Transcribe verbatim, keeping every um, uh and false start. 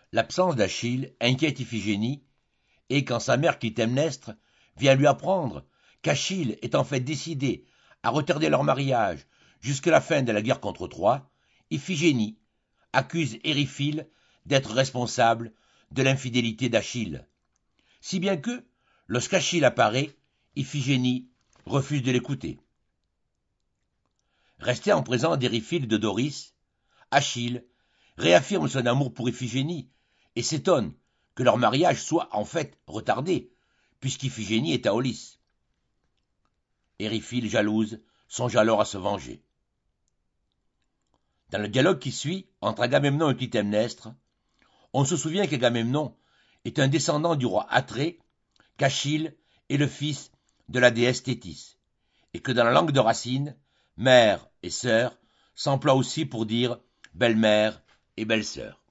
L'absence d'Achille inquiète Iphigénie, et quand sa mère Clytemnestre vient lui apprendre qu'Achille est en fait décidé à retarder leur mariage jusqu'à la fin de la guerre contre Troie, Iphigénie accuse Éryphile d'être responsable de l'infidélité d'Achille. Si bien que, lorsqu'Achille apparaît, Iphigénie refuse de l'écouter. Resté en présence d'Éryphile de Doris, Achille réaffirme son amour pour Iphigénie et s'étonne que leur mariage soit en fait retardé, puisqu'Iphigénie est à Aulis. Éryphile, jalouse, songe alors à se venger. Dans le dialogue qui suit entre Agamemnon et Clytemnestre, on se souvient qu'Agamemnon est un descendant du roi Atrée, qu'Achille est le fils de la déesse Thétis, et que dans la langue de Racine, mère et sœur s'emploient aussi pour dire belle-mère et belle-sœur.